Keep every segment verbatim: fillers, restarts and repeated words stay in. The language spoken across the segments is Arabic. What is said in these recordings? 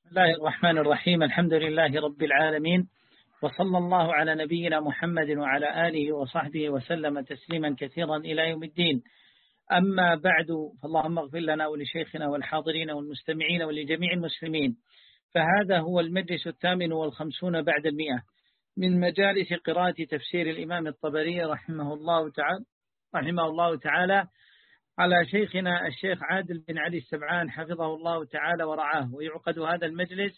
بسم الله الرحمن الرحيم. الحمد لله رب العالمين، وصلى الله على نبينا محمد وعلى آله وصحبه وسلم تسليما كثيرا إلى يوم الدين. أما بعد، فاللهم اغفر لنا ولشيخنا والحاضرين والمستمعين ولجميع المسلمين. فهذا هو المجلس الثامن والخمسون بعد المئة من مجالس قراءة تفسير الإمام الطبري رحمه الله تعالى رحمه الله تعالى على شيخنا الشيخ عادل بن علي السبعان حفظه الله تعالى ورعاه. ويعقد هذا المجلس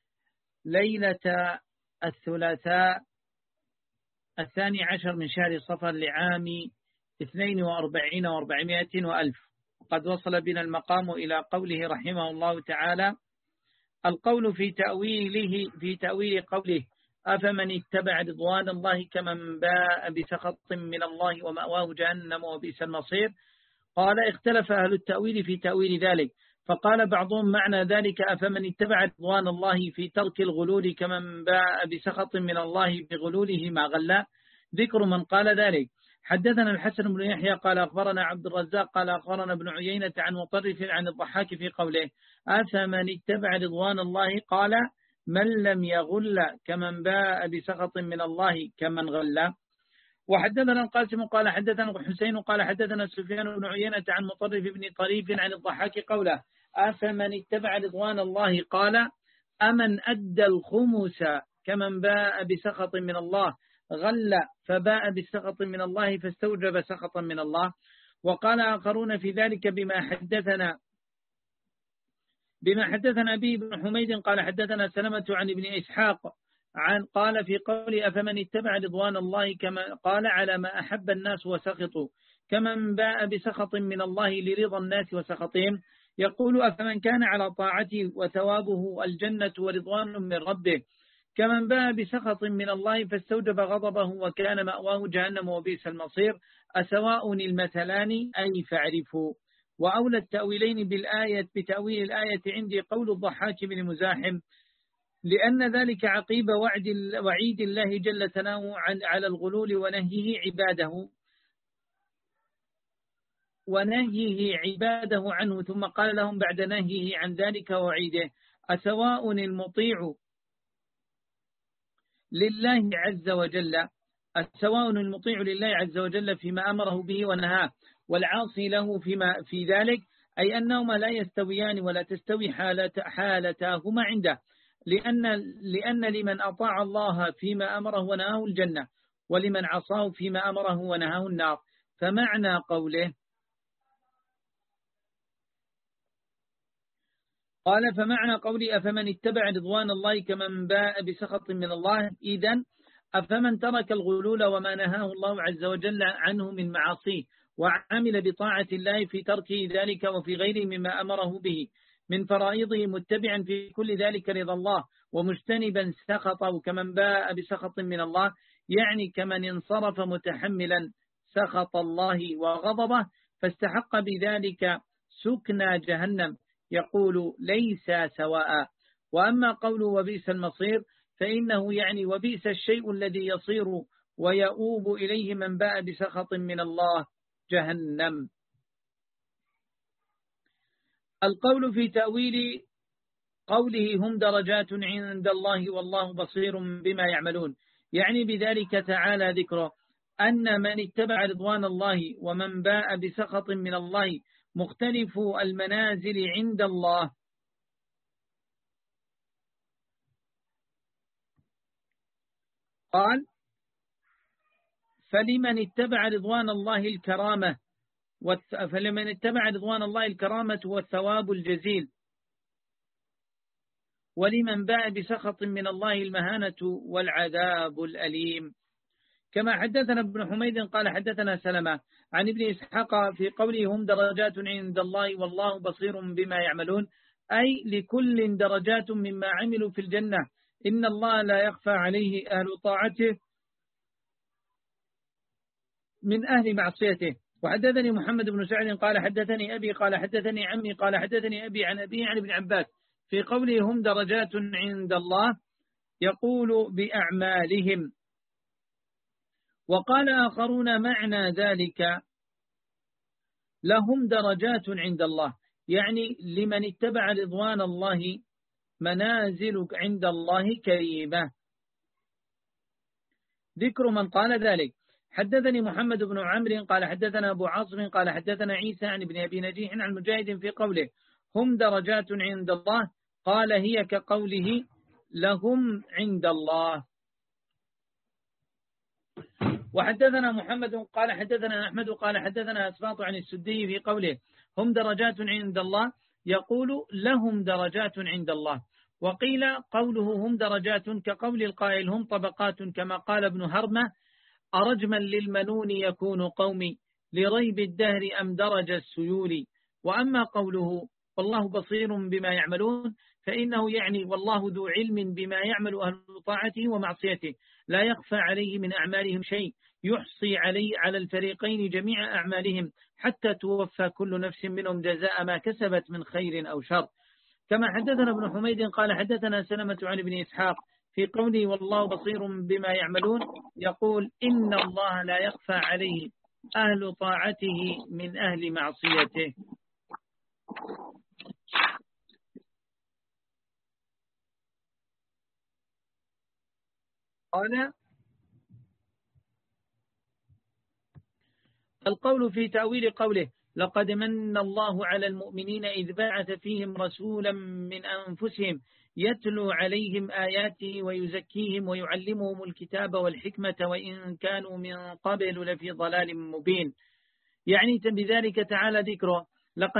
ليلة الثلاثاء الثاني عشر من شهر صفر لعام اثنين وأربعين وأربعمائة وألف. وقد وصل بنا المقام إلى قوله رحمه الله تعالى: القول في تأويله في تأويل قوله: أفمن اتبع رضوان الله كمن باء بسخط من الله ومأواه جهنم وبئس المصير. قال: اختلف أهل التأويل في تأويل ذلك، فقال بعضهم معنى ذلك أفمن اتبع رضوان الله في ترك الغلول كمن باء بسخط من الله بغلوله ما غلا. ذكر من قال ذلك: حدثنا الحسن بن يحيى قال أخبرنا عبد الرزاق قال أخبرنا ابن عيينة عن مطرف عن الضحاك في قوله: أفمن اتبع رضوان الله قال: من لم يغل كمن باء بسخط من الله كمن غلا. وحدثنا القاسم قال حدثنا حسين قال حدثنا سفيان بن عيينة عن مطرف بن طريف عن الضحاك قوله: أفمن اتبع رضوان الله قال: أمن أدى الخمس كمن باء بسخط من الله غل فباء بسخط من الله فاستوجب سخطا من الله. وقال آخرون في ذلك بما حدثنا بما حدثنا به بن حميد قال حدثنا سلمة عن ابن إسحاق عن قال في قول أفمن اتبع رضوان الله كما قال على ما أحب الناس وسخطوا كمن باء بسخط من الله لرضا الناس وسخطهم. يقول: أفمن كان على طاعته وثوابه الجنة ورضوان من ربه كمن باء بسخط من الله فاستوجب غضبه وكان مأواه جهنم وبئس المصير. أسواء المثلان أي فاعرفوا. وأولى التأويلين بالآية بتأويل الآية عندي قول الضحاك بن مزاحم، لأن ذلك عقيب وعد وعيد الله جل ثناؤه على الغلول ونهيه عباده ونهيه عباده عنه، ثم قال لهم بعد نهيه عن ذلك وعيده: أسواء المطيع لله عز وجل أسواء المطيع لله عز وجل فيما أمره به ونهاه والعاصي له فيما في ذلك، أي أنهما لا يستويان ولا تستوي حالة حالتاهما عنده، لأن لأن لمن أطاع الله فيما أمره ونهاه الجنة، ولمن عصاه فيما أمره ونهاه النار. فمعنى قوله قال فمعنى قولي أفمن اتبع رضوان الله كمن باء بسخط من الله، إذن أفمن ترك الغلول وما نهاه الله عز وجل عنه من معاصيه وعمل بطاعة الله في تركه ذلك وفي غيره مما أمره به من فرائضه متبعا في كل ذلك رضا الله ومجتنبا سخطه كمن باء بسخط من الله، يعني كمن انصرف متحملا سخط الله وغضبه فاستحق بذلك سكنى جهنم. يقول: ليس سواء. وأما قوله وبئس المصير فإنه يعني وبئس الشيء الذي يصير ويؤوب إليه من باء بسخط من الله جهنم. القول في تأويل قوله هم درجات عند الله والله بصير بما يعملون، يعني بذلك تعالى ذكره أن من اتبع رضوان الله ومن باء بسخط من الله مختلف المنازل عند الله. قال: فلمن اتبع رضوان الله الكرامة فلمن اتبع رضوان الله الكرامة والثواب الجزيل، ولمن باء بسخط من الله المهانة والعذاب الأليم. كما حدثنا ابن حميد قال حدثنا سلمة عن ابن إسحاق في قوله هم درجات عند الله والله بصير بما يعملون، أي لكل درجات مما عملوا في الجنة، إن الله لا يخفى عليه أهل طاعته من أهل معصيته. وحدثني محمد بن سعد قال حدثني أبي قال حدثني عمي قال حدثني أبي عن أبي عن ابن عباس في قوله هم درجات عند الله يقول بأعمالهم. وقال آخرون معنى ذلك لهم درجات عند الله، يعني لمن اتبع رضوان الله منازل عند الله كريمة. ذكر من قال ذلك: حدثني محمد بن عمرو قال حدثنا أبو عاصم قال حدثنا عيسى عن ابن أبي نجيح عن مجاهد في قوله هم درجات عند الله، قال هي كقوله لهم عند الله. وحدثنا محمد قال حدثنا أحمد قال حدثنا أسباط عن السدي في قوله هم درجات عند الله، يقول لهم درجات عند الله. وقيل قوله هم درجات كقول القائل هم طبقات، كما قال ابن هرمة أرجما للمنون يكون قومي لريب الدهر أم درج السيول. وأما قوله والله بصير بما يعملون فإنه يعني والله ذو علم بما يعمل أهل طاعته ومعصيته، لا يخفى عليه من أعمالهم شيء، يحصي علي على الفريقين جميع أعمالهم حتى توفى كل نفس منهم جزاء ما كسبت من خير أو شر. كما حدثنا ابن حميد قال حدثنا سلمة عن ابن إسحاق في قوله والله بصير بما يعملون، يقول إن الله لا يخفى عليه أهل طاعته من أهل معصيته. قال القول في تأويل قوله لقد من الله على المؤمنين إذ بعث فيهم رسولا من أنفسهم يتلو عليهم آياته ويزكيهم ويعلمهم الكتاب والحكمة وإن كانوا من قبل لفي ضلال مبين. يعني بذلك تعالى ذكره لقد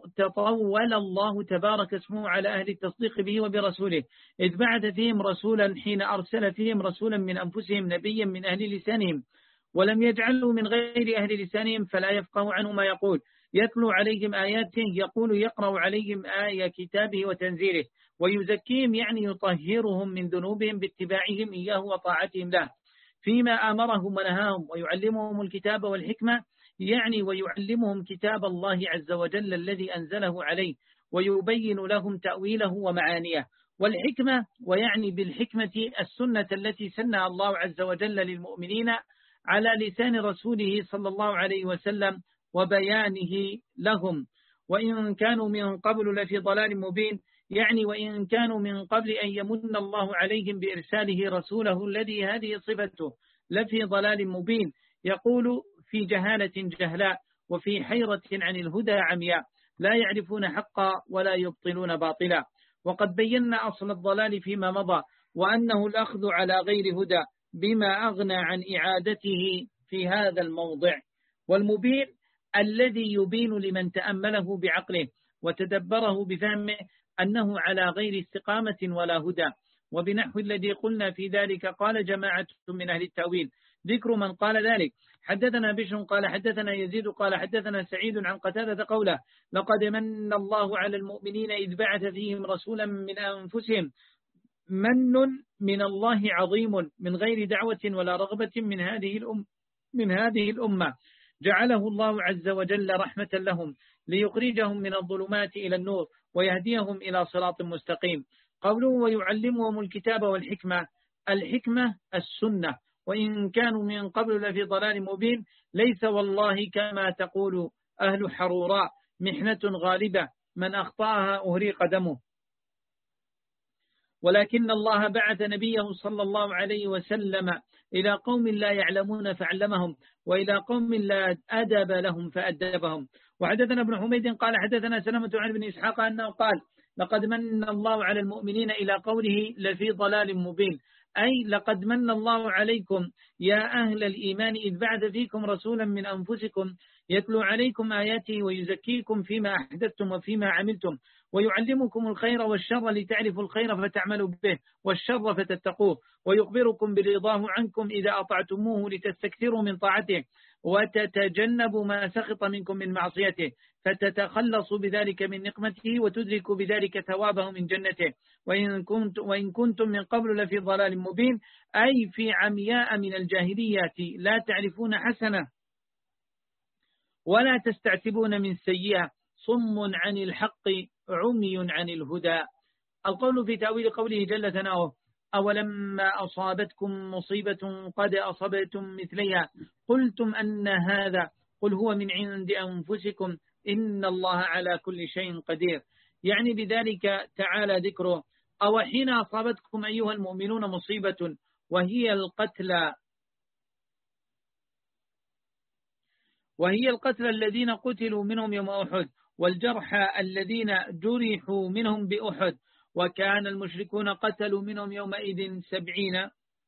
تطول الله تبارك اسمه على أهل التصديق به وبرسوله إذ بعث فيهم رسولا حين أرسل فيهم رسولا من أنفسهم نبيا من أهل لسانهم، ولم يجعله من غير أهل لسانهم فلا يفقه عنه ما يقول، يتلو عليهم آياته يقول يقرأ عليهم آية كتابه وتنزيله، ويزكيهم يعني يطهرهم من ذنوبهم باتباعهم إياه وطاعتهم له فيما أمرهم ونهاهم، ويعلمهم الكتاب والحكمة يعني ويعلمهم كتاب الله عز وجل الذي أنزله عليه ويبين لهم تأويله ومعانيه. والحكمة ويعني بالحكمة السنة التي سنها الله عز وجل للمؤمنين على لسان رسوله صلى الله عليه وسلم وبيانه لهم، وإن كانوا من قبل لفي ضلال مبين يعني وإن كانوا من قبل أن يمن الله عليهم بإرساله رسوله الذي هذه صفته لفي ضلال مبين، يقول في جهالة جهلاء وفي حيرة عن الهدى عمياء لا يعرفون حقا ولا يبطلون باطلا. وقد بينا أصل الضلال فيما مضى وأنه الأخذ على غير هدى بما أغنى عن إعادته في هذا الموضع. والمبين الذي يبين لمن تأمله بعقله وتدبره بفهمه أنه على غير استقامة ولا هدى. وبنحو الذي قلنا في ذلك قال جماعة من أهل التأويل ذكر من قال ذلك: حدثنا بشر قال حدثنا يزيد قال حدثنا سعيد عن قتادة قوله لقد من الله على المؤمنين إذ بعث فيهم رسولا من أنفسهم، من من الله عظيم من غير دعوة ولا رغبة من هذه الأم من هذه الأمة، جعله الله عز وجل رحمة لهم ليخرجهم من الظلمات إلى النور ويهديهم إلى صراط مستقيم. قوله ويعلمهم الكتاب والحكمة، الحكمة السنة، وإن كانوا من قبل لفي ضلال مبين، ليس والله كما تقول أهل حروراء محنة غالبة من أخطأها أهريق دمه، ولكن الله بعث نبيه صلى الله عليه وسلم إلى قوم لا يعلمون فعلمهم وإلى قوم لا أدب لهم فأدبهم. وحدثنا ابن حميد قال حدثنا سلمة عن ابن إسحاق أنه قال لقد من الله على المؤمنين إلى قوله لفي ضلال مبين، أي لقد من الله عليكم يا أهل الإيمان إذ بعث فيكم رسولا من أنفسكم يتلو عليكم آياته ويزكيكم فيما أحدثتم وفيما عملتم ويعلمكم الخير والشر لتعرفوا الخير فتعملوا به والشر فتتقوه، ويخبركم برضاه عنكم إذا أطعتموه لتستكثروا من طاعته وتتجنبوا ما سخط منكم من معصيته فتتخلصوا بذلك من نقمته وتدركوا بذلك ثوابه من جنته، وإن, كنت وإن كنتم من قبل لفي ضلال مبين، أي في عمياء من الجاهلية لا تعرفون حسنة ولا تستعتبون من سيئة، صم عن الحق عمي عن الهدى. القول في تأويل قوله جل ثناؤه أولما أصابتكم مصيبة قد أصبتم مثليها قلتم أن هذا قل هو من عند أنفسكم إن الله على كل شيء قدير، يعني بذلك تعالى ذكره أو حين أصابتكم أيها المؤمنون مصيبة وهي القتلى وهي القتلى الذين قتلوا منهم يوم أحد والجرحى الذين جرحوا منهم بأحد وكان المشركون قتلوا منهم يومئذ سبعين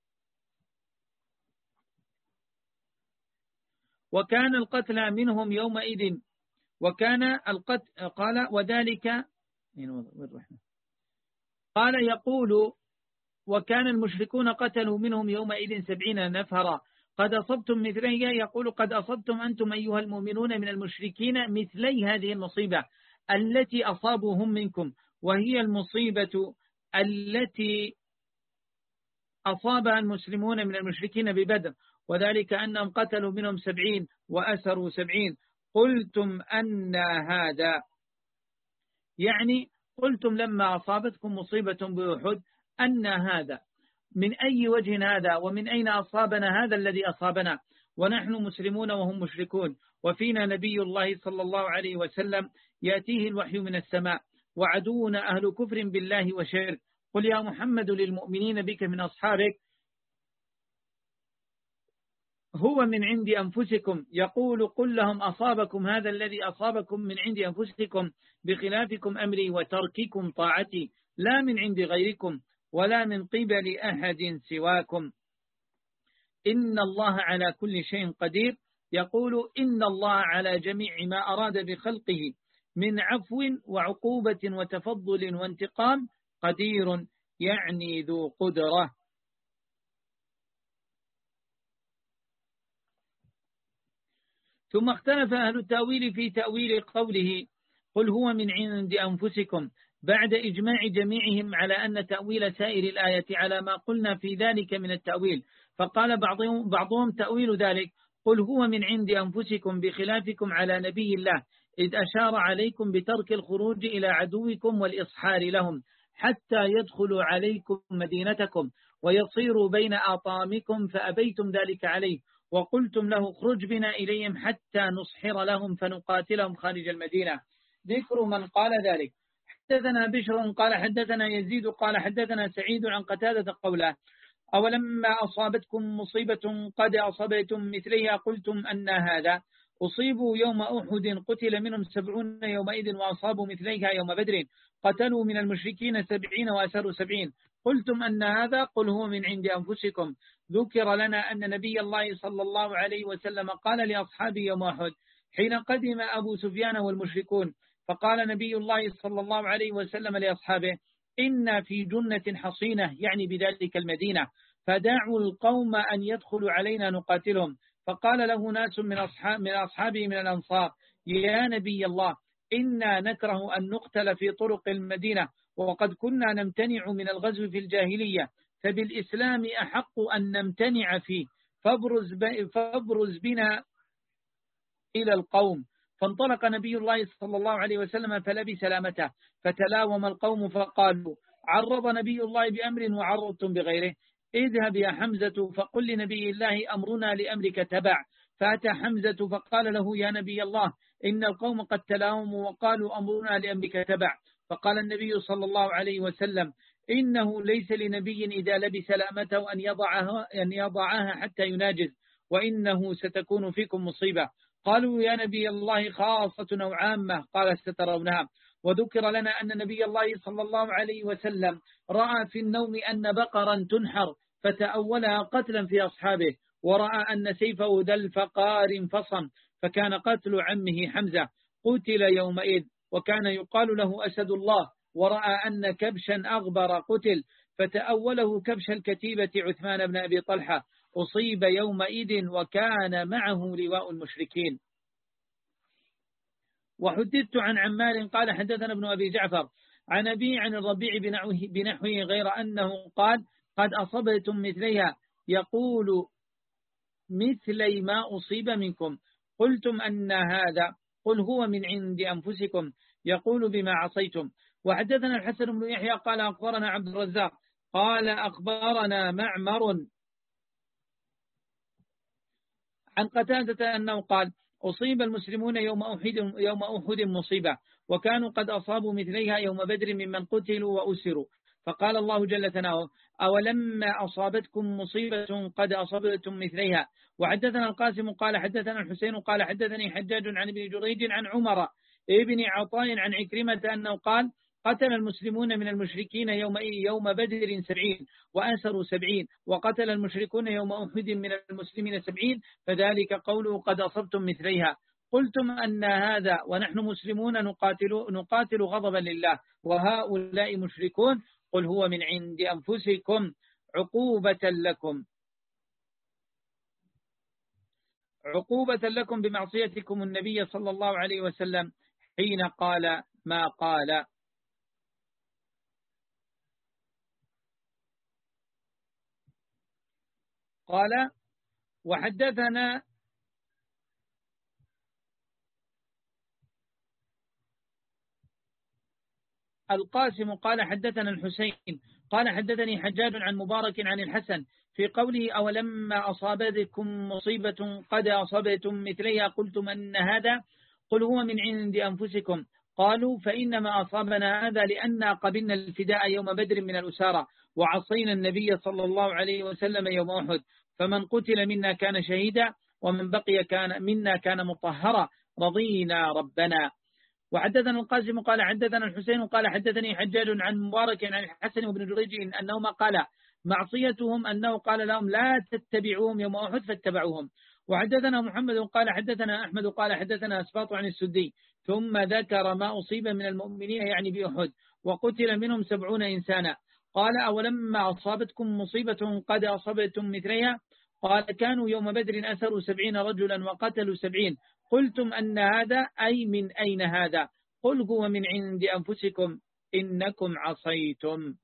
وكان القتلى منهم يومئذ وكان القتل قال وذلك قال يقول وكان المشركون قتلوا منهم يومئذ سبعين نفرا قد أصبتم مثلي يقول قد أصبتم أنتم أيها المؤمنون من المشركين مثلي هذه المصيبة التي أصابوهم منكم وهي المصيبة التي أصابها المسلمون من المشركين ببدر وذلك أنهم قتلوا منهم سبعين وأسروا سبعين قلتم أن هذا يعني قلتم لما أصابتكم مصيبة بأحد أن هذا من أي وجه هذا ومن أين أصابنا هذا الذي أصابنا ونحن مسلمون وهم مشركون وفينا نبي الله صلى الله عليه وسلم يأتيه الوحي من السماء وعدونا أهل كفر بالله وشرك قل يا محمد للمؤمنين بك من أصحابك هو من عند أنفسكم يقول قل لهم أصابكم هذا الذي أصابكم من عند أنفسكم بخلافكم أمري وترككم طاعتي لا من عند غيركم ولا من قبل أحد سواكم إن الله على كل شيء قدير يقول إن الله على جميع ما أراد بخلقه من عفو وعقوبة وتفضل وانتقام قدير يعني ذو قدرة. ثم اختلف أهل التأويل في تأويل قوله قل هو من عند أنفسكم بعد إجماع جميعهم على أن تأويل سائر الآية على ما قلنا في ذلك من التأويل فقال بعضهم, بعضهم تأويل ذلك قل هو من عند أنفسكم بخلافكم على نبي الله إذ أشار عليكم بترك الخروج إلى عدوكم والإصحار لهم حتى يدخلوا عليكم مدينتكم ويصيروا بين أطامكم فأبيتم ذلك عليه وقلتم له اخرج بنا إليهم حتى نصحر لهم فنقاتلهم خارج المدينة. ذكر من قال ذلك حدثنا بشر قال حدثنا يزيد قال حدثنا سعيد عن قتادة قوله أولما أصابتكم مصيبة قد أصبتم مثلها قلتم أن هذا أصيبوا يوم أحد قتل منهم سبعون يومئذ وأصابوا مثليها يوم بدر قتلوا من المشركين سبعين وأسروا سبعين قلتم أن هذا قل هو من عند أنفسكم. ذكر لنا أن نبي الله صلى الله عليه وسلم قال لأصحابه يوم أحد حين قدم أبو سفيان والمشركون فقال نبي الله صلى الله عليه وسلم لأصحابه إن في جنة حصينة يعني بذلك المدينة فدعوا القوم أن يدخلوا علينا نقاتلهم فقال له ناس من أصحاب من أصحابه من الأنصار يا نبي الله إنا نكره أن نقتل في طرق المدينة وقد كنا نمتنع من الغزو في الجاهلية فبالإسلام أحق أن نمتنع فيه فابرز, فابرز بنا إلى القوم. فانطلق نبي الله صلى الله عليه وسلم فلبس سلامته فتلاوم القوم فقالوا عرض نبي الله بأمر وعرضتم بغيره اذهب يا حمزة فقل لنبي الله أمرنا لأمرك تبع. فأتى حمزة فقال له يا نبي الله إن القوم قد تلاوموا وقالوا أمرنا لأمرك تبع. فقال النبي صلى الله عليه وسلم إنه ليس لنبي إذا لبس سلامته أن يضعها, أن يضعها حتى يناجز وإنه ستكون فيكم مصيبة. قالوا يا نبي الله خاصة أو عامة قال سترونها. وذكر لنا أن نبي الله صلى الله عليه وسلم رأى في النوم أن بقرا تنحر فتأولها قتلا في أصحابه ورأى أن سيفه ذا الفقار انفصم فكان قتل عمه حمزة قتل يومئذ وكان يقال له أسد الله ورأى أن كبشا أغبر قتل فتأوله كبش الكتيبة عثمان بن أبي طلحة أصيب يومئذ وكان معه لواء المشركين. وحدثت عن عمار قال حدثنا ابن أبي جعفر عن أبي عن الربيع بنحوه غير أنه قال قد أصبتم مثليها يقول مثلي ما أصيب منكم قلتم أن هذا قل هو من عند أنفسكم يقول بما عصيتم. وحدثنا الحسن بن يحيى قال أخبرنا عبد الرزاق قال أخبرنا معمر عن قتادة أنه قال أصيب المسلمون يوم أحد, يوم أحد مصيبة وكانوا قد أصابوا مثليها يوم بدر ممن قتلوا وأسروا فقال الله جل ثناؤه: أولما أصابتكم مصيبة قد أصبتم مثليها. وحدثنا القاسم قال حدثنا الحسين قال حدثني حجاج عن ابن جريج عن عمر ابن عطاء عن عكرمة أنه قال: قتل المسلمون من المشركين يوم يوم بدر سبعين وأسروا سبعين، وقتل المشركون يوم أحد من المسلمين سبعين، فذلك قوله قد أصبتم مثليها. قلتم أن هذا ونحن مسلمون نقاتل, نقاتل غضبا لله وهؤلاء مشركون. قل هو من عند أنفسكم عقوبة لكم عقوبة لكم بمعصيتكم النبي صلى الله عليه وسلم حين قال ما قال. قال: وحدثنا القاسم قال حدثنا الحسين قال حدثني حجاج عن مبارك عن الحسن في قوله: أولما أصابتكم مصيبة قد أصبتم مثليها قلتم أن هذا. قل هو من عند أنفسكم. قالوا: فإنما أصابنا هذا لأننا قبلنا الفداء يوم بدر من الأسارى وعصينا النبي صلى الله عليه وسلم يوم أحد، فمن قتل منا كان شهيدا ومن بقي كان منا كان مطهرا، رضينا ربنا. وحدثنا القاسم قال حدثنا الحسين قال حدثني حجاج عن مبارك عن الحسن وابن جريج أنهما قال: معصيتهم أنه قال لهم لا تتبعوهم يوم أحد فاتبعوهم. وحدثنا محمد قال حدثنا أحمد قال حدثنا أسباط عن السدي ثم ذكر ما أصيب من المؤمنين يعني بأحد وقتل منهم سبعون إنسانا. قال: أولما أصابتكم مصيبة قد أصبتم مثلها قال: كانوا يوم بدر أسروا سبعين رجلا وقتلوا سبعين. قلتم أن هذا أي من أين هذا؟ قل هو من عند أنفسكم إنكم عصيتم.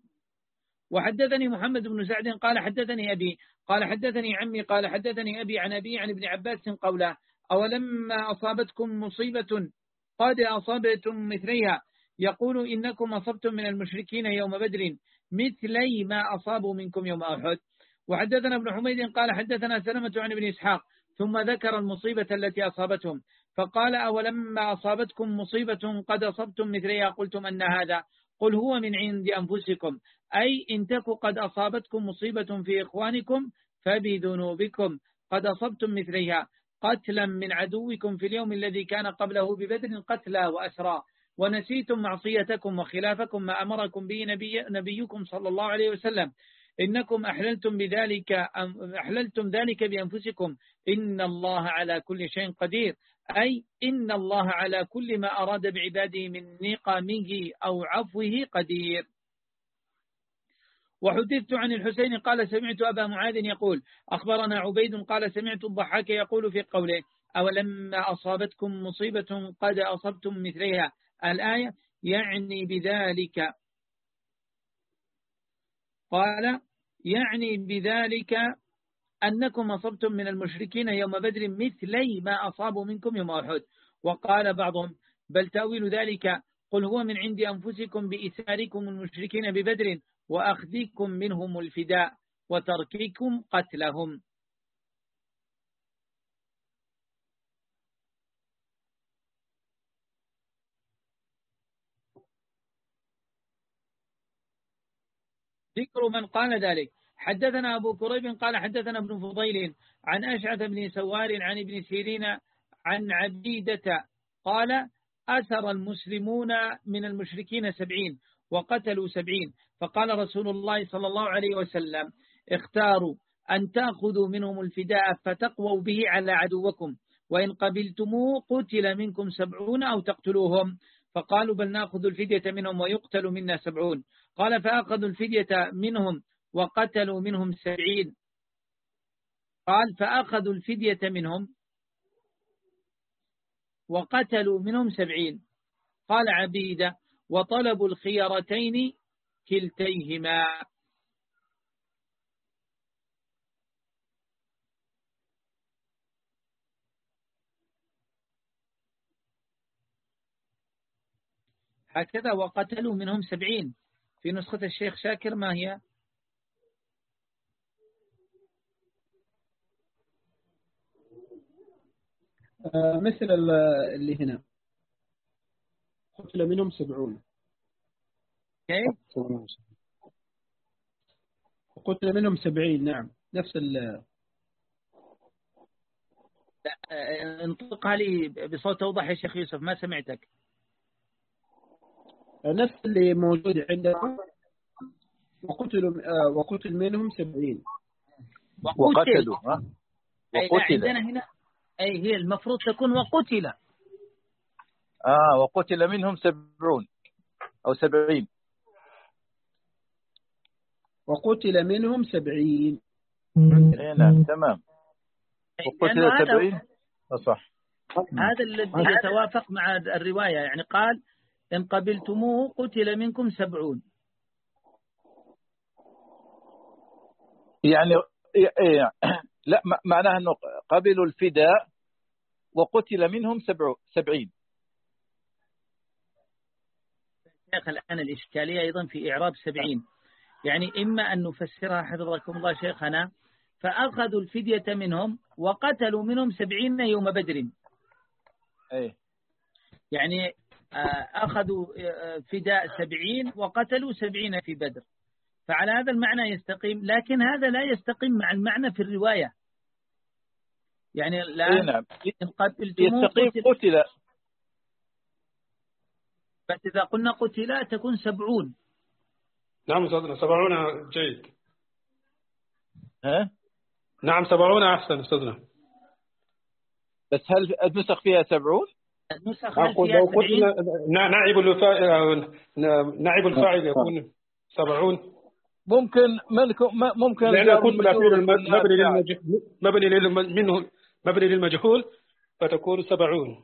وحدثني محمد بن سعد قال حدثني أبي قال حدثني عمي قال حدثني أبي عن أبي عن ابن عباس قوله: أولما أصابتكم مصيبة قد أصبتم مثليها يقول إنكم أصبتم من المشركين يوم بدر مثلي ما أصابوا منكم يوم أحد. وحدثنا ابن حميد قال حدثنا سلمة عن ابن إسحاق ثم ذكر المصيبة التي أصابتهم فقال: أولما أصابتكم مصيبة قد أصبتم مثليها قلتم أن هذا. قل هو من عند أنفسكم أي إن تكوا قد أصابتكم مصيبة في إخوانكم فبذنوبكم قد أصبتم مثليها قتلا من عدوكم في اليوم الذي كان قبله ببدر قتلا وأسرى، ونسيتم معصيتكم وخلافكم ما أمركم به نبي نبيكم صلى الله عليه وسلم. إنكم أحللتم بذلك أحللتم ذلك بأنفسكم إن الله على كل شيء قدير، أي إن الله على كل ما أراد بعباده من نقمه أو عفوه قدير. وحدثت عن الحسين قال سمعت أبا معاذ يقول أخبرنا عبيد قال سمعت الضحاك يقول في قوله: أولما أصابتكم مصيبة قد أصبتم مثلها الآية، يعني بذلك قال يعني بذلك أنكم أصبتم من المشركين يوم بدر مثلي ما أصابوا منكم يوم أحد. وقال بعضهم: بل تأويل ذلك قل هو من عند أنفسكم بإثاركم المشركين ببدر وأخذكم منهم الفداء وترككم قتلهم. ذكر من قال ذلك: حدثنا أبو كريب قال حدثنا ابن فضيل عن أشعث بن سوار عن ابن سيرين عن عبيدة قال: أسر المسلمون من المشركين سبعين وقتلوا سبعين، فقال رسول الله صلى الله عليه وسلم: اختاروا أن تأخذوا منهم الفداء فتقووا به على عدوكم، وإن قبلتموه قتل منكم سبعون أو تقتلوهم. فقالوا: بل نأخذ الفدية منهم ويقتل منا سبعون. قال: فأخذوا الفدية منهم وقتلوا منهم سبعين. قال: فأخذوا الفدية منهم وقتلوا منهم سبعين. قال عبيدة: وطلبوا الخيارتين كلتيهما. هكذا وقتلوا منهم سبعين في نسخة الشيخ شاكر. ما هي؟ آه مثل اللي هنا قتل منهم سبعون. كيف؟ قتل منهم سبعين. نعم نفس ال انطقها لي بصوت أوضح يا شيخ يوسف، ما سمعتك. نفس اللي موجود عندنا. وقتلوا وقتل منهم سبعين. وقتل. وقتلوا. أي لا عندنا هنا، أي هي المفروض تكون وقتل. آه وقتل منهم سبعون أو سبعين. وقتل منهم سبعين. إيه نعم تمام. وقتل سبعين صح. هذا الذي يتوافق مع الرواية، يعني قال إن قبلتموه قتل منكم سبعون. يعني إيه لا معناها أنه قبلوا الفداء وقتل منهم سبعين. شيخ الآن الإشكالية أيضا في إعراب سبعين، يعني إما أن نفسرها حفظكم الله شيخنا فأخذوا الفدية منهم وقتلوا منهم سبعين يوم بدر. أيه. يعني أخذوا فداء سبعين وقتلوا سبعين في بدر، فعلى هذا المعنى يستقيم، لكن هذا لا يستقيم مع المعنى في الرواية. يعني الآن نعم. إن قتلتموه يستقيم قتل, قتل. بس إذا قلنا قتل تكون سبعون. نعم أستاذنا سبعون جيد. ها؟ نعم سبعون أحسن أستاذنا. بس هل النسخ فيها سبعون؟ النسخ هل فيها سبعين؟ نائب الفاعل نائب الفاعل يكون سبعون. ممكن ممكن لأن يكون مبني للمجهول منه مبني للمجهول فتكون سبعون.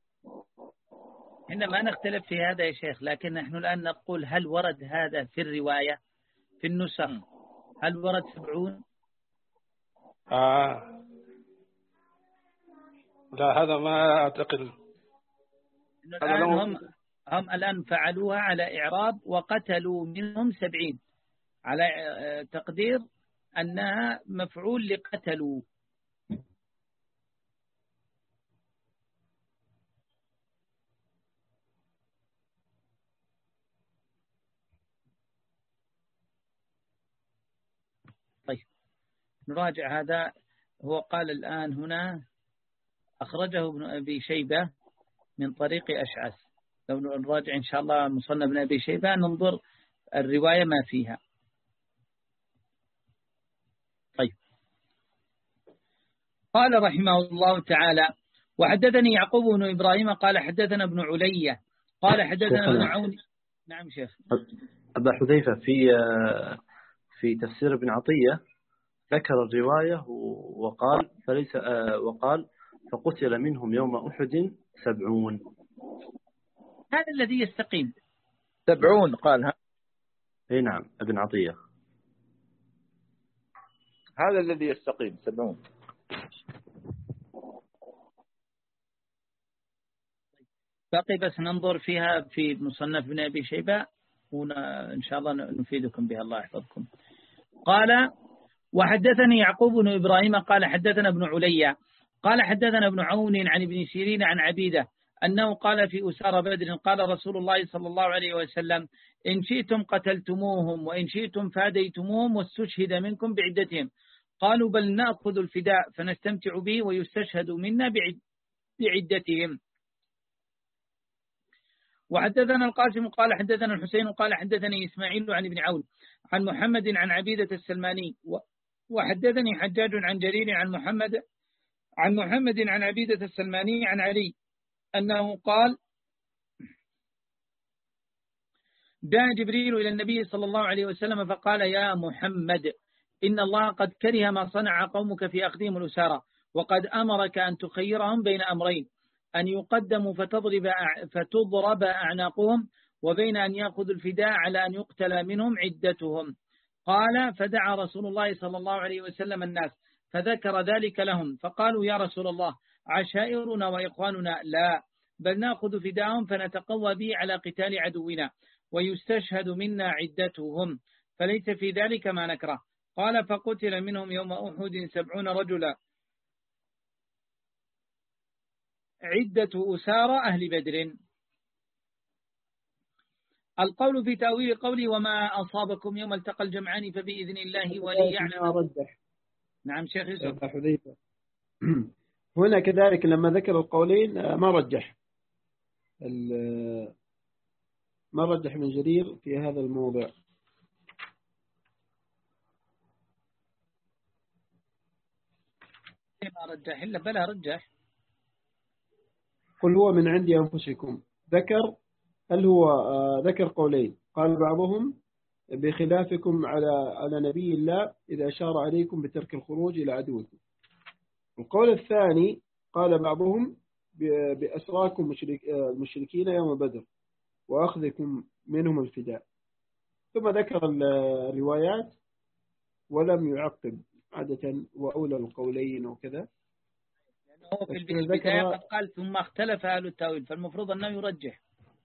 إحنا ما نختلف في هذا يا شيخ، لكن نحن الآن نقول هل ورد هذا في الرواية في النسخ؟ هل ورد سبعون؟ آه لا هذا ما أعتقد. الآن هم هم الآن فعلوها على إعراب وقتلوا منهم سبعين، على تقدير أنها مفعول لقتلوا. طيب نراجع هذا. هو قال الآن هنا أخرجه ابن أبي شيبة من طريق أشعث. لو نراجع إن شاء الله مصنف ابن أبي شيبة ننظر الرواية ما فيها. طيب قال رحمه الله تعالى وحدثني يعقوب بن إبراهيم قال حدثنا ابن علية قال حدثنا ابن عون. نعم شيخ. أبا حذيفة في في تفسير ابن عطية ذكر الرواية وقال فليس وقال فقتل منهم يوم أحد سبعون. هذا الذي يستقيم سبعون قال. ها اي نعم ابن عطية هذا الذي يستقيم سبعون. باقي بس ننظر فيها في مصنف ابن أبي شيبة وإن شاء الله نفيدكم بها الله يحفظكم. قال وحدثني يعقوب بن إبراهيم قال حدثنا ابن عليا قال حدثنا ابن عون عن ابن سيرين عن عبيدة أنه قال في أسار بدر قال رسول الله صلى الله عليه وسلم إن شئتم قتلتموهم وإن شئتم فاديتموهم واستشهد منكم بعدتهم. قالوا بل نأخذ الفداء فنستمتع به ويستشهد منا بعدتهم. وحدثنا القاسم قال حدثنا الحسين قال حدثني إسماعيل عن ابن عون عن محمد عن عبيدة السلماني وحدثني حجاج عن جرير عن محمد عن محمد عن عبيدة السلماني عن علي أنه قال جاء جبريل إلى النبي صلى الله عليه وسلم فقال يا محمد إن الله قد كره ما صنع قومك في أخذهم الأسارى وقد أمرك أن تخيرهم بين أمرين أن يقدموا فتضرب فتضرب أعناقهم وبين أن يأخذوا الفداء على أن يقتل منهم عدتهم. قال فدعا رسول الله صلى الله عليه وسلم الناس فذكر ذلك لهم فقالوا يا رسول الله عشائرنا وإخواننا لا بل نأخذ فداءهم فنتقوى به على قتال عدونا ويستشهد منا عدتهم فليس في ذلك ما نكره. قال فقتل منهم يوم أحد سبعون رجلا عدة أسارى أهل بدر. القول في تأويل قولي وما أصابكم يوم التقى الجمعان فبإذن الله وليعلم. رجح. نعم شيخ يوسف. حذيفة هنا كذلك لما ذكر القولين ما رجح ما رجح من جرير في هذا الموضع. ما رجح إلا بلا رجح. قل هو من عند أنفسكم ذكر هل هو ذكر قولين قال بعضهم بخلافكم على على نبي الله إذا أشار عليكم بترك الخروج إلى عدوكم. القول الثاني قال بعضهم بأسراكم المشركين يوم بدر وأخذكم منهم الفداء، ثم ذكر الروايات ولم يعقب عادة وأولى القولين وكذا. هو في البداية قد قال ثم اختلف أهل التأويل، فالمفروض أنه يرجح.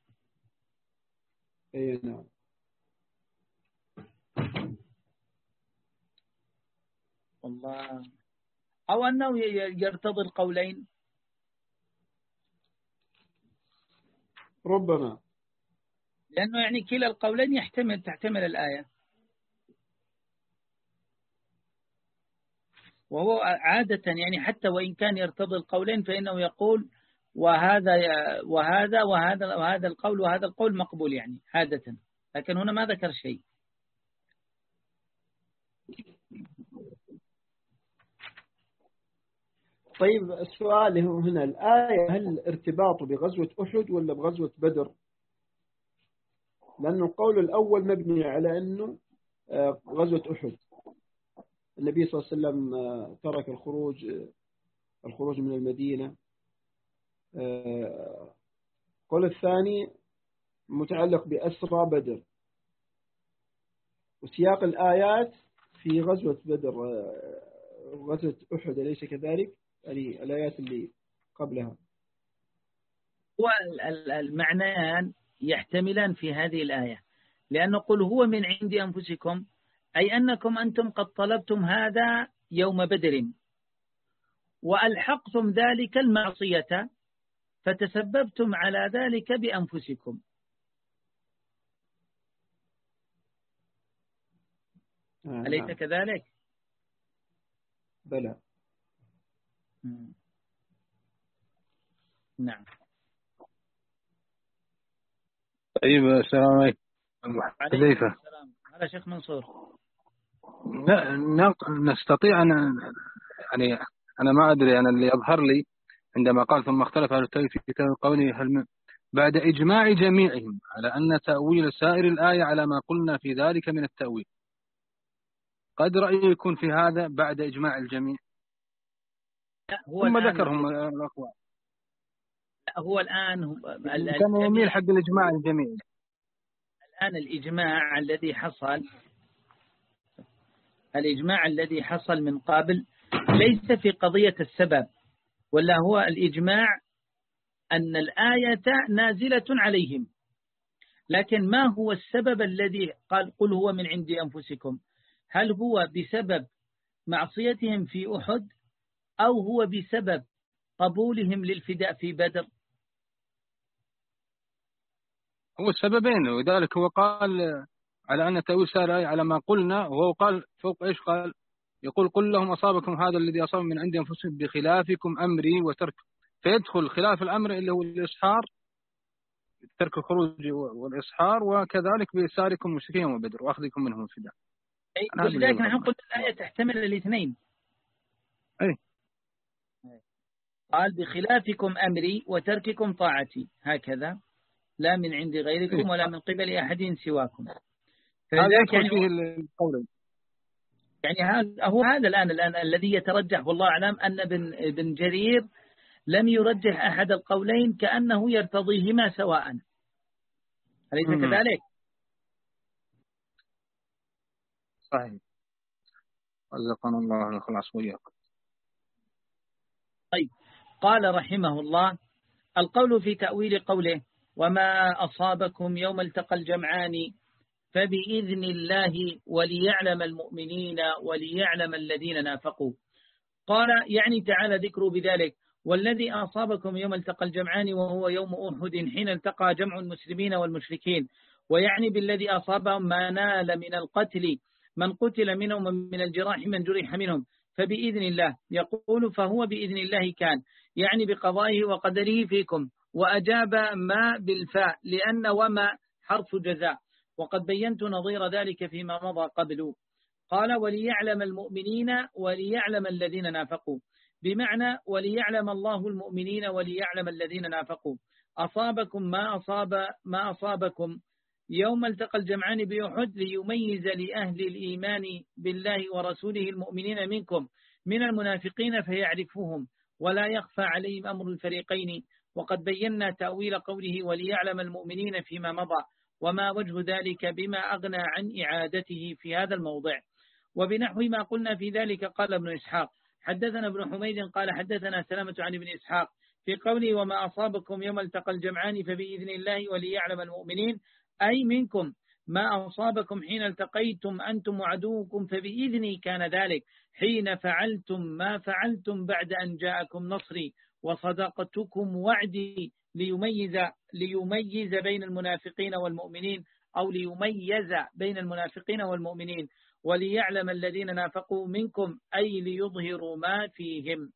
أي نعم. والله أو أنه يرتضي القولين ربما، لأنه يعني كلا القولين يحتمل تحتمل الآية، وهو عادة يعني حتى وإن كان يرتضي القولين فإنه يقول وهذا وهذا وهذا وهذا القول وهذا القول مقبول يعني عادة، لكن هنا ما ذكر شيء. طيب السؤال هنا الآية هل ارتباطه بغزوة أحد ولا بغزوة بدر؟ لأنه القول الأول مبني على أنه غزوة أحد النبي صلى الله عليه وسلم ترك الخروج الخروج من المدينة. القول الثاني متعلق بأسرى بدر، وسياق الآيات في غزوة بدر غزوة أحد أليس كذلك؟ يعني الآيات اللي قبلها. والمعنيان يحتملان في هذه الآية، لأنه قل هو من عند أنفسكم أي أنكم أنتم قد طلبتم هذا يوم بدر وألحقتم ذلك المعصية فتسببتم على ذلك بأنفسكم. آه أليس نعم. كذلك؟ بلى. نعم. طيب السلام عليكم. حذيفة. هذا شيخ منصور. نستطيع أن يعني أنا ما أدري، أنا اللي أظهر لي عندما قال ثم اختلف أهل التأويل في كتاب قوله هل بعد إجماع جميعهم على أن تأويل سائر الآية على ما قلنا في ذلك من التأويل، قد رأي يكون في هذا بعد إجماع الجميع. ثم ذكرهم الأقوال. هو الآن كان يميل حق الإجماع الجميع. الآن الإجماع الذي حصل الإجماع الذي حصل من قبل ليس في قضية السبب، ولا هو الإجماع أن الآية نازلة عليهم، لكن ما هو السبب الذي قال قل هو من عند أنفسكم؟ هل هو بسبب معصيتهم في أحد أو هو بسبب قبولهم للفداء في بدر؟ هو السببين، وذلك هو قال على أن تأويل سائر الآية على ما قلنا، وهو قال فوق إيش قال؟ يقول قل لهم أصابكم هذا الذي أصاب من عند أنفسهم بخلافكم أمري وترك، فيدخل خلاف الأمر اللي هو الإصحار، ترك الخروج والإصحار، وكذلك بإساركم المشركين وبدر وأخذكم منهم الفداء. ولذلك نحن قلت الآية تحتمل الاثنين. أي قال بخلافكم أمري وترككم طاعتي، هكذا لا من عند غيركم ولا من قبل أحد سواكم. فذلك يعني فيه القول. يعني هو هذا الآن الآن الذي يترجح والله أعلم أن ابن ابن جرير لم يرجح أحد القولين كأنه يرتضيهما سواء. أليس كذلك؟ صحيح. رزقنا الله الخلاص وإياكم. طيب قال رحمه الله القول في تأويل قوله وما أصابكم يوم التقى الجمعان فبإذن الله وليعلم المؤمنين وليعلم الذين نافقوا. قال يعني تعالى ذكروا بذلك والذي أصابكم يوم التقى الجمعان وهو يوم أحد حين التقى جمع المسلمين والمشركين ويعني بالذي أصابهم ما نال من القتل من قتل منهم ومن الجراح من جرح منهم فبإذن الله. يقول فهو بإذن الله كان، يعني بقضائه وقدره فيكم. وأجاب ما بالفاء لأن وما حرف جزاء، وقد بينت نظير ذلك فيما مضى قبل. قال وليعلم المؤمنين وليعلم الذين نافقوا، بمعنى وليعلم الله المؤمنين وليعلم الذين نافقوا. أصابكم ما أصاب ما أصابكم يوم التقى الجمعان بأحد ليميز لأهل الإيمان بالله ورسوله المؤمنين منكم من المنافقين فيعرفوهم ولا يخفى عليهم أمر الفريقين. وقد بينا تأويل قوله وليعلم المؤمنين فيما مضى، وما وجه ذلك بما أغنى عن إعادته في هذا الموضع. وبنحو ما قلنا في ذلك قال ابن إسحاق حدثنا ابن حميد قال حدثنا سلامة عن ابن إسحاق في قوله وما أصابكم يوم التقى الجمعان فبإذن الله وليعلم المؤمنين، أي منكم ما أصابكم حين التقيتم أنتم وعدوكم فبإذني كان ذلك، حين فعلتم ما فعلتم بعد أن جاءكم نصري وصدقتكم وعدي ليميز ليميز بين المنافقين والمؤمنين، أو ليميز بين المنافقين والمؤمنين، وليعلم الذين نافقوا منكم أي ليظهروا ما فيهم.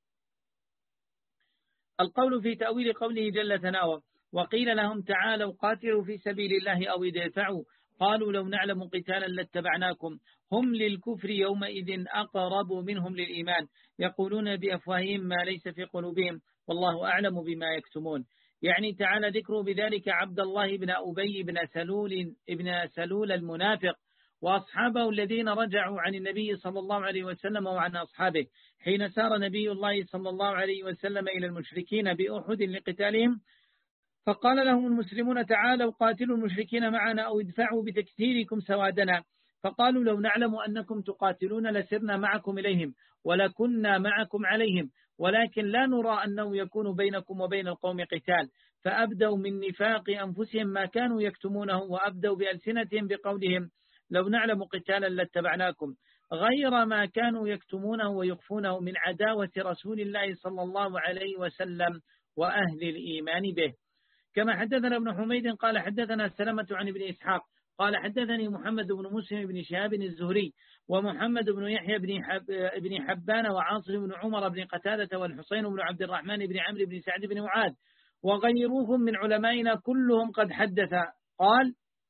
القول في تأويل قوله جل ثناؤه وقيل لهم تعالوا قاتلوا في سبيل الله أو ادفعوا قالوا لو نعلم قتالا لاتبعناكم هم للكفر يومئذ أقرب منهم للإيمان يقولون بأفواههم ما ليس في قلوبهم والله أعلم بما يكتمون. يعني تعالى ذكره بذلك عبد الله بن أبي بن سلول ابن سلول المنافق وأصحابه الذين رجعوا عن النبي صلى الله عليه وسلم وعن أصحابه حين سار نبي الله صلى الله عليه وسلم إلى المشركين بأحد لقتالهم، فقال لهم المسلمون تعالوا قاتلوا المشركين معنا أو ادفعوا بتكثيركم سوادنا، فقالوا لو نعلم أنكم تقاتلون لسرنا معكم إليهم ولكنا معكم عليهم، ولكن لا نرى أنه يكون بينكم وبين القوم قتال، فأبدوا من نفاق أنفسهم ما كانوا يكتمونه وأبدوا بألسنتهم بقولهم لو نعلم قتالا لاتبعناكم، غير ما كانوا يكتمونه ويخفونه من عداوة رسول الله صلى الله عليه وسلم وأهل الإيمان به. كما حدثنا ابن حميد قال حدثنا سلمة عن ابن إسحاق قال حدثني محمد بن مسلم بن شهاب الزهري ومحمد بن يحيى بن, حب بن حبان وعاصم بن عمر بن قتادة والحسين بن عبد الرحمن بن عمرو بن سعد بن معاذ وغيروهم من علمائنا كلهم قد حدث قال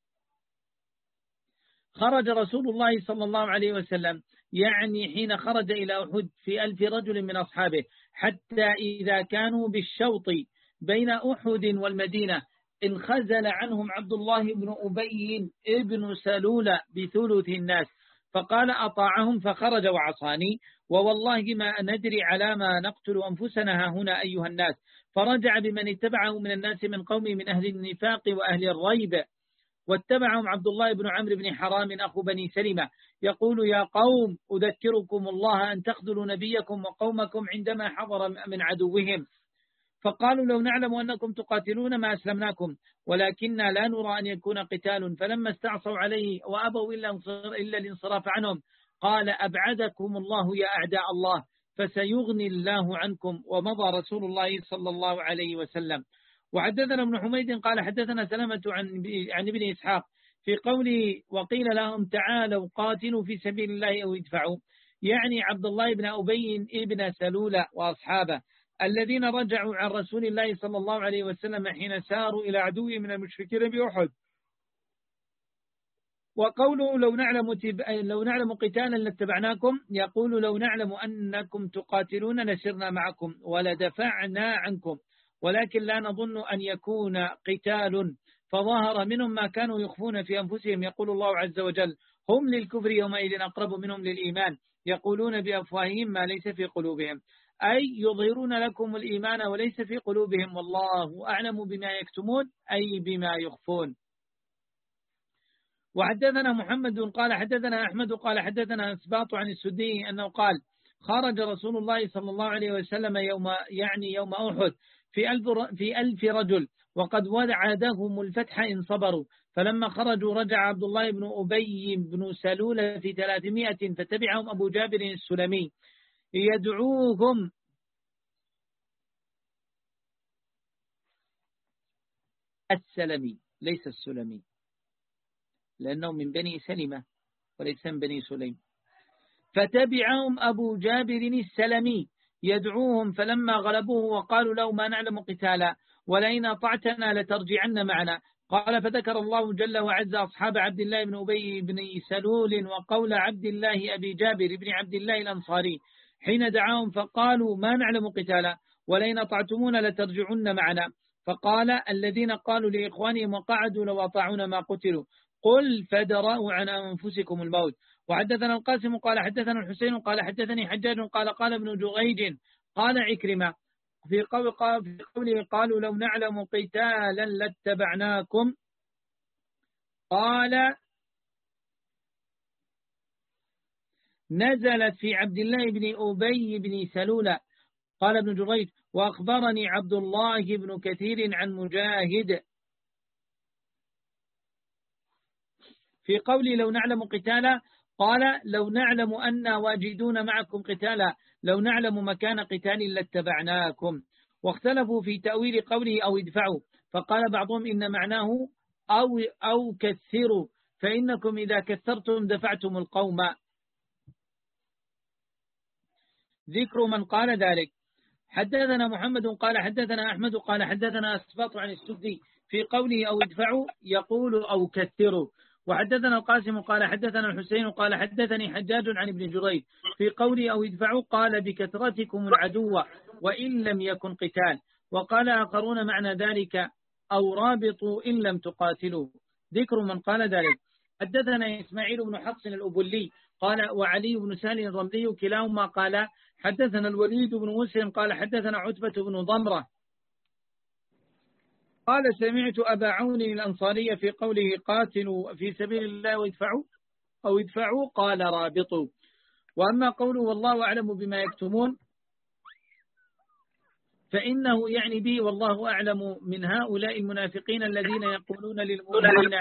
خرج رسول الله صلى الله عليه وسلم يعني حين خرج إلى أحد في ألف رجل من أصحابه حتى إذا كانوا بالشوط بين أحد والمدينة انخزل عنهم عبد الله بن أبي ابن سلول بثلث الناس فقال أطاعهم فخرج وعصاني ووالله ما ندري على ما نقتل أنفسنا هنا أيها الناس، فرجع بمن اتبعه من الناس من قومه من أهل النفاق وأهل الريب، واتبعهم عبد الله بن عمرو بن حرام أخو بني سلمة يقول يا قوم أذكركم الله أن تخذلوا نبيكم وقومكم عندما حضر من عدوهم، فقالوا لو نعلم أنكم تقاتلون ما أسلمناكم ولكننا لا نرى أن يكون قتال، فلما استعصوا عليه وأبوا إلا الانصراف عنهم قال أبعدكم الله يا أعداء الله فسيغني الله عنكم، ومضى رسول الله صلى الله عليه وسلم. وحدثنا ابن حميد قال حدثنا سلمة عن عن ابن إسحاق في قوله وقيل لهم تعالوا قاتلوا في سبيل الله أو ادفعوا، يعني عبد الله بن أبي ابن سلول وأصحابه الذين رجعوا عن رسول الله صلى الله عليه وسلم حين ساروا إلى عدو من المشركين بأحد. وقوله لو نعلم تب... لو نعلم قتالا لاتبعناكم يقول لو نعلم أنكم تقاتلون لسرنا معكم ولدفعنا عنكم، ولكن لا نظن أن يكون قتال، فظهر منهم ما كانوا يخفون في أنفسهم يقول الله عز وجل هم للكفر يومئذ أقرب منهم للإيمان يقولون بأفواههم ما ليس في قلوبهم، أي يظهرون لكم الإيمان وليس في قلوبهم والله أعلم بما يكتمون أي بما يخفون. وحدثنا محمد قال حدثنا أحمد قال حدثنا أسباط عن السدي أنه قال خرج رسول الله صلى الله عليه وسلم يوم يعني يوم أحد في ألف, في ألف رجل وقد وعدهم الفتح إن صبروا، فلما خرجوا رجع عبد الله بن أبي بن سلول في ثلاثمائة فتبعهم أبو جابر السلمي يدعوهم السلمي ليس السلمي لأنه من بني سلمة وليس من بني سليم. فتبعهم أبو جابر السلمي يدعوهم فلما غلبوه وقالوا له ما نعلم قتالا ولئن أطعتنا لترجعن معنا. قال فذكر الله جل وعز أصحاب عبد الله بن أبي بن سلول وقول عبد الله أبي جابر بن عبد الله الأنصاري حين دعاهم فقالوا ما نعلم قتالا ولئن أطعتمونا لترجعن معنا. فقال الذين قالوا لإخوانهم وقعدوا لو أطاعونا ما قتلوا قل فدرأوا عن أنفسكم الموت. وحدثنا القاسم قال حدثنا الحسين قال حدثني حجاج قال قال ابن جريج قال عكرمة في قوله قالوا لو نعلم قتالا لاتبعناكم قال نزلت في عبد الله بن أبي بن سلول. قال ابن جريج وأخبرني عبد الله بن كثير عن مجاهد في قولي لو نعلم قتالا قال لو نعلم أن واجدون معكم قتالا لو نعلم مكان قتال لاتبعناكم. واختلفوا في تأويل قوله أو ادفعوا فقال بعضهم إن معناه أو, أو كثروا فإنكم إذا كثرتم دفعتم القوم. ذكر من قال ذلك. حدثنا محمد قال حدثنا أحمد قال حدثنا أسباط عن السدي في قوله أو ادفعوا يقول أو كثروا. وحدثنا القاسم قال حدثنا الحسين قال حدثني حجاج عن ابن جريج في قوله أو ادفعوا قال بكثرتكم العدو وإن لم يكن قتال. وقال آخرون معنى ذلك أو رابطوا إن لم تقاتلوا. ذكر من قال ذلك. حدثنا إسماعيل بن حفص الأبلي قال وعلي بن سالم الرملي كلاهما قال حدثنا الوليد بن مسلم قال حدثنا عتبة بن ضمرة قال سمعت أبا عون الأنصاري في قوله قاتلوا في سبيل الله وادفعوا أو ادفعوا قال رابطوا. وأما قوله والله أعلم بما يكتمون فإنه يعني به والله أعلم من هؤلاء المنافقين الذين يقولون للمؤمنين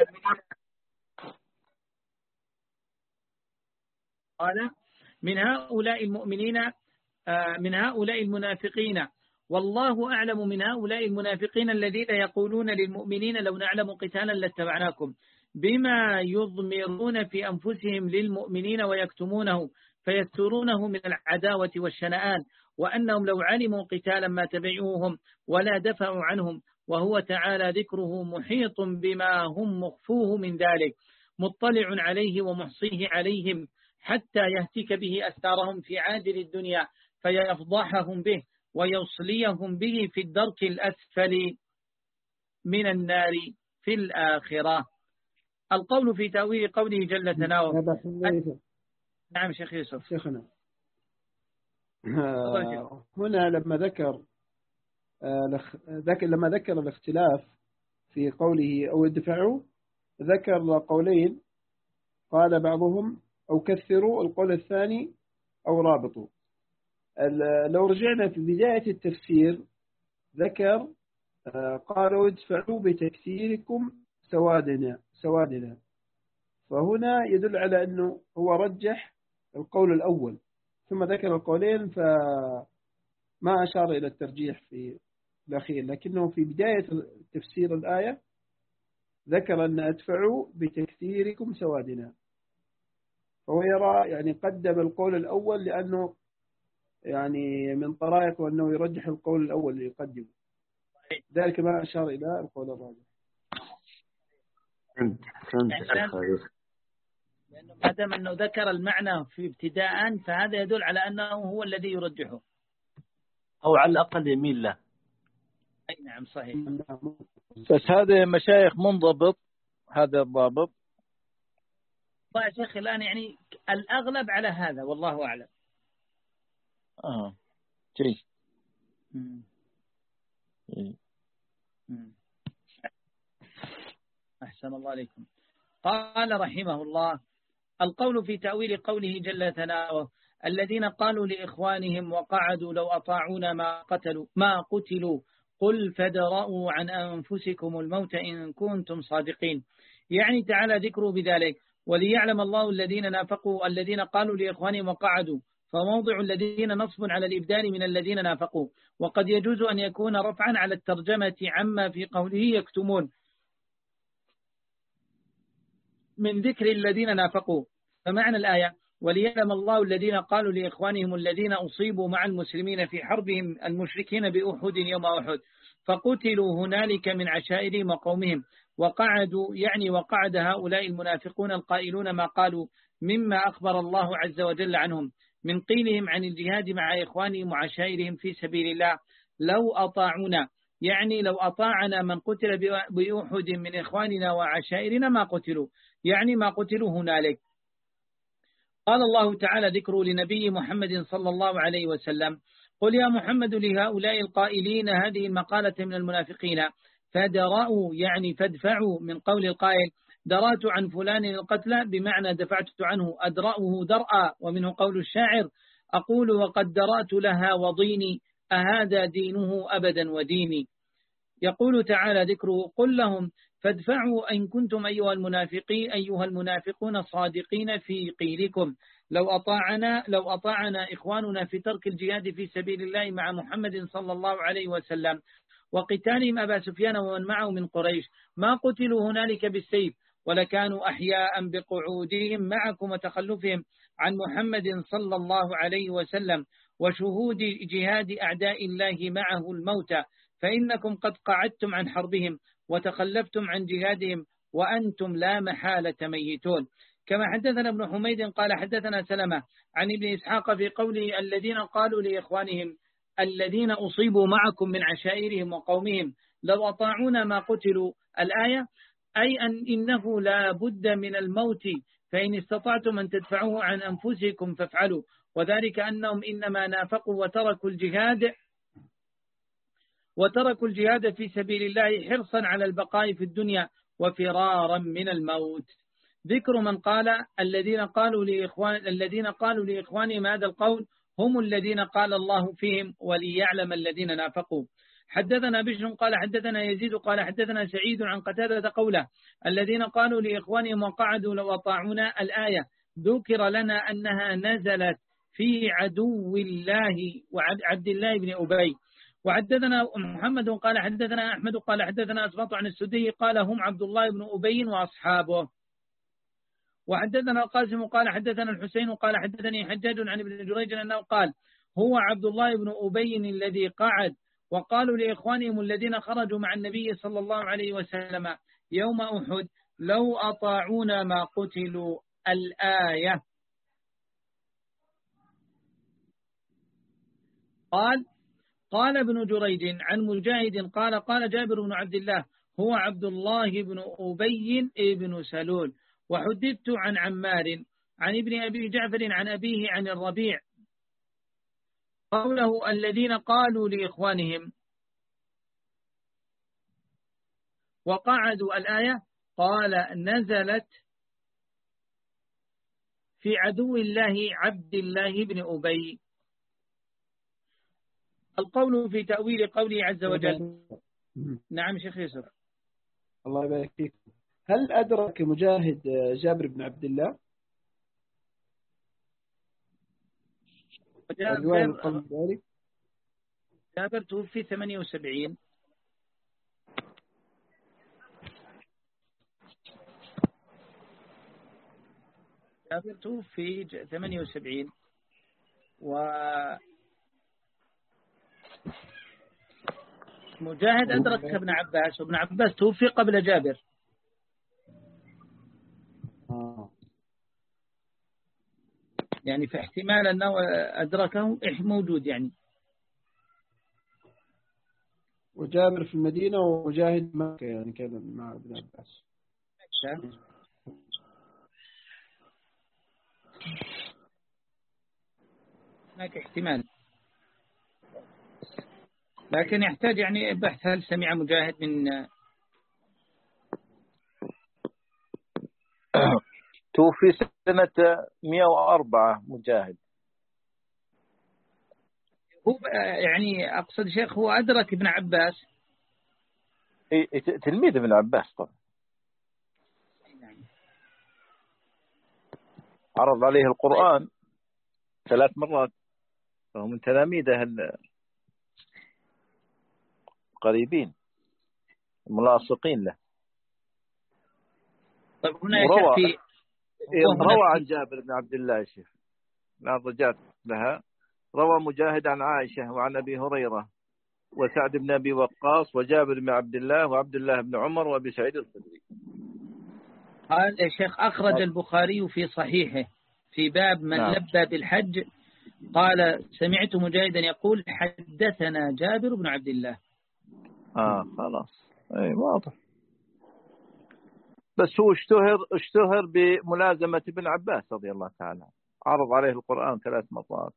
قال من هؤلاء المؤمنين من هؤلاء المنافقين والله أعلم من هؤلاء المنافقين الذين يقولون للمؤمنين لو نعلم قتالا لاتبعناكم بما يضمرون في أنفسهم للمؤمنين ويكتمونه فيسترونه من العداوة والشنآن وأنهم لو علموا قتالا ما تبعوهم ولا دفعوا عنهم وهو تعالى ذكره محيط بما هم مخفوه من ذلك مطلع عليه ومحصيه عليهم حتى يهتك به أستارهم في عاجل الدنيا فيفضحهم به ويصليهم به في الدرك الأسفل من النار في الآخرة. القول في تأويل قوله جل ثناؤه. نعم شيخ يوسف. شيخنا هنا لما ذكر ذكر لما ذكر الاختلاف في قوله أو ادفعوا ذكر قولين قال بعضهم أو كثروا القول الثاني أو رابطوا. لو رجعنا في بداية التفسير ذكر قالوا ادفعوا بتكثيركم سوادنا سوادنا فهنا يدل على أنه هو رجح القول الأول ثم ذكر القولين فما أشار إلى الترجيح في الأخير لكنه في بداية تفسير الآية ذكر أن ادفعوا بتكثيركم سوادنا فهو يرى يعني قدم القول الأول لأنه يعني من طرائقه أنه يرجح القول الأول اللي يقدمه ذلك ما أشار إلى القول الراجح. لأنه ما دام أنه ذكر المعنى في ابتداء فهذا يدل على أنه هو الذي يرجحه أو على الأقل يميل له. أي نعم صحيح. بس هذا مشايخ منضبط هذا الضابط. طيب شيخ الآن يعني الأغلب على هذا والله أعلم. آه جيد. أحسن الله عليكم. قال رحمه الله القول في تأويل قوله جل ثناؤه الذين قالوا لإخوانهم وقعدوا لو أطاعونا ما قتلوا ما قتلوا قل فادرءوا عن أنفسكم الموت إن كنتم صادقين. يعني تعالى ذكروا بذلك وليعلم الله الذين نافقوا الذين قالوا لإخوانهم وقعدوا فموضع الذين نصب على الإبدال من الذين نافقوا وقد يجوز أن يكون رفعا على الترجمة عما في قوله يكتمون من ذكر الذين نافقوا. فمعنى الآية وليعلم الله الذين قالوا لإخوانهم الذين أصيبوا مع المسلمين في حربهم المشركين بأحد يوم أحد فقتلوا هنالك من عشائرهم وقومهم وقعدوا يعني وقعد هؤلاء المنافقون القائلون ما قالوا مما أخبر الله عز وجل عنهم من قيلهم عن الجهاد مع إخوانهم وعشائرهم في سبيل الله لو أطاعونا يعني لو أطاعنا من قتل بأحد من إخواننا وعشائرنا ما قتلوا يعني ما قتلوا هنالك. قال الله تعالى ذكره لنبي محمد صلى الله عليه وسلم قل يا محمد لهؤلاء القائلين هذه المقالة من المنافقين فدرأوا يعني فادفعوا من قول القائل درأت عن فلان القتل بمعنى دفعت عنه أدرأه درأ ومنه قول الشاعر أقول وقد درأت لها وضيني أهذا دينه أبدا وديني. يقول تعالى ذكره قل لهم فادفعوا إن كنتم أيها المنافقين أيها المنافقون صادقين في قيلكم لو أطاعنا لو أطاعنا إخواننا في ترك الجهاد في سبيل الله مع محمد صلى الله عليه وسلم وقتالهم أبا سفيان ومن معه من قريش ما قتلوا هنالك بالسيف ولكانوا أحياء بقعودهم معكم وتخلفهم عن محمد صلى الله عليه وسلم وشهود جهاد أعداء الله معه الموتى فإنكم قد قعدتم عن حربهم وتخلفتم عن جهادهم وأنتم لا محالة ميتون. كما حدثنا ابن حميد قال حدثنا سلمة عن ابن إسحاق في قوله الذين قالوا لإخوانهم الذين أصيبوا معكم من عشائرهم وقومهم لو أطاعونا ما قتلوا الآية أي أن إنه لا بد من الموت فإن استطعتم أن تدفعوه عن أنفسكم فافعلوا وذلك أنهم إنما نافقوا وتركوا الجهاد وتركوا الجهاد في سبيل الله حرصا على البقاء في الدنيا وفرارا من الموت. ذكر من قال الذين قالوا لإخوان الذين قالوا لإخوانهم هذا القول هم الذين قال الله فيهم وليعلم الذين نافقوا. حدثنا بشر قال حدثنا يزيد قال حدثنا سعيد عن قتادة قوله الذين قالوا لإخوانهم وقعدوا لو أطاعونا الآية ذكر لنا أنها نزلت في عدو الله وعبد الله بن أبي. وحدثنا محمد قال حدثنا أحمد قال حدثنا أسباط عن السدي قال هم عبد الله بن أبي وأصحابه. وحدثنا القاسم قال حدثنا الحسين قال حدثني حجاج عن ابن جريج أنه قال هو عبد الله بن أبي الذي قعد وقالوا لإخوانهم الذين خرجوا مع النبي صلى الله عليه وسلم يوم أحد لو أطاعونا ما قتلوا الآية. قال قال ابن جريج عن مجاهد قال قال جابر بن عبد الله هو عبد الله بن أبي بن سلول. وحدثت عن عمار عن ابن أبي جعفر عن أبيه عن الربيع قوله الذين قالوا لإخوانهم وقعدوا الآية قال نزلت في عدو الله عبد الله بن أبي. القول في تأويل قوله عز وجل. نعم شيخ يوسف. الله يبارك فيك. هل أدرك مجاهد جابر بن عبد الله؟ جابر, جابر توفي ثمانية وسبعين. جابر توفي ثمانية وسبعين و مجاهد أدرك ابن عباس وابن عباس توفي قبل جابر. يعني في احتمال أنه أدركه موجود يعني. وجابر في المدينة ومجاهد مكة يعني كان مع ابن عباس. هناك احتمال لكن يحتاج يعني بحث هل سمع مجاهد من توفي سنة مئة وأربعة مجاهد. هو يعني أقصد شيخ هو أدرك ابن عباس. تلميذ ابن عباس طبعا. عرض عليه القرآن ثلاث مرات فهو من تلاميذه القريبين الملاصقين له. طيب هنا يا شيخ في روى عن جابر بن عبد الله يا شيخ، لا رجعت لها. روى مجاهد عن عائشة وعن أبي هريرة وسعد بن أبي وقاص وجابر بن عبد الله وعبد الله بن عمر وأبي سعيد الخدري. قال يا شيخ أخرج البخاري في صحيحه في باب من نعم. لبى بالحج، قال سمعت مجاهدا يقول حدثنا جابر بن عبد الله. آه خلاص أي واضح. بس هو اشتهر اشتهر بملازمة ابن عباس رضي الله تعالى، عرض عليه القرآن ثلاث مرات.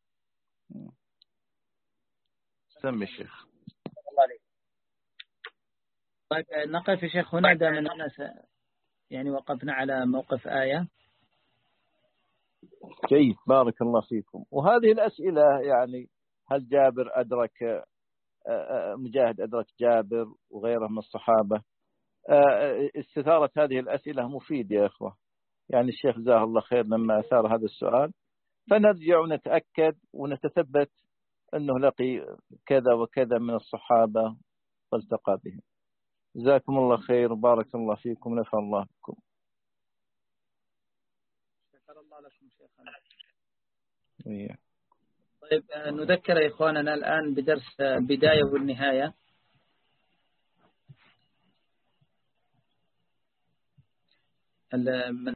سمي الشيخ. طيب نقف يا شيخ هنا دام أننا يعني وقفنا على موقف آية. جيد بارك الله فيكم. وهذه الأسئلة يعني هل جابر أدرك مجاهد أدرك جابر وغيره من الصحابة، استثارة هذه الأسئلة مفيد يا أخوة. يعني الشيخ جزاه الله خير لما أثار هذا السؤال، فنرجع ونتأكد ونتثبت أنه لقي كذا وكذا من الصحابة والتقى بهم. جزاكم الله خير وبارك الله فيكم، نفع الله بكم. شكر الله لكم شيخنا. طيب نذكر إخواننا الآن بدرس بداية والنهاية. من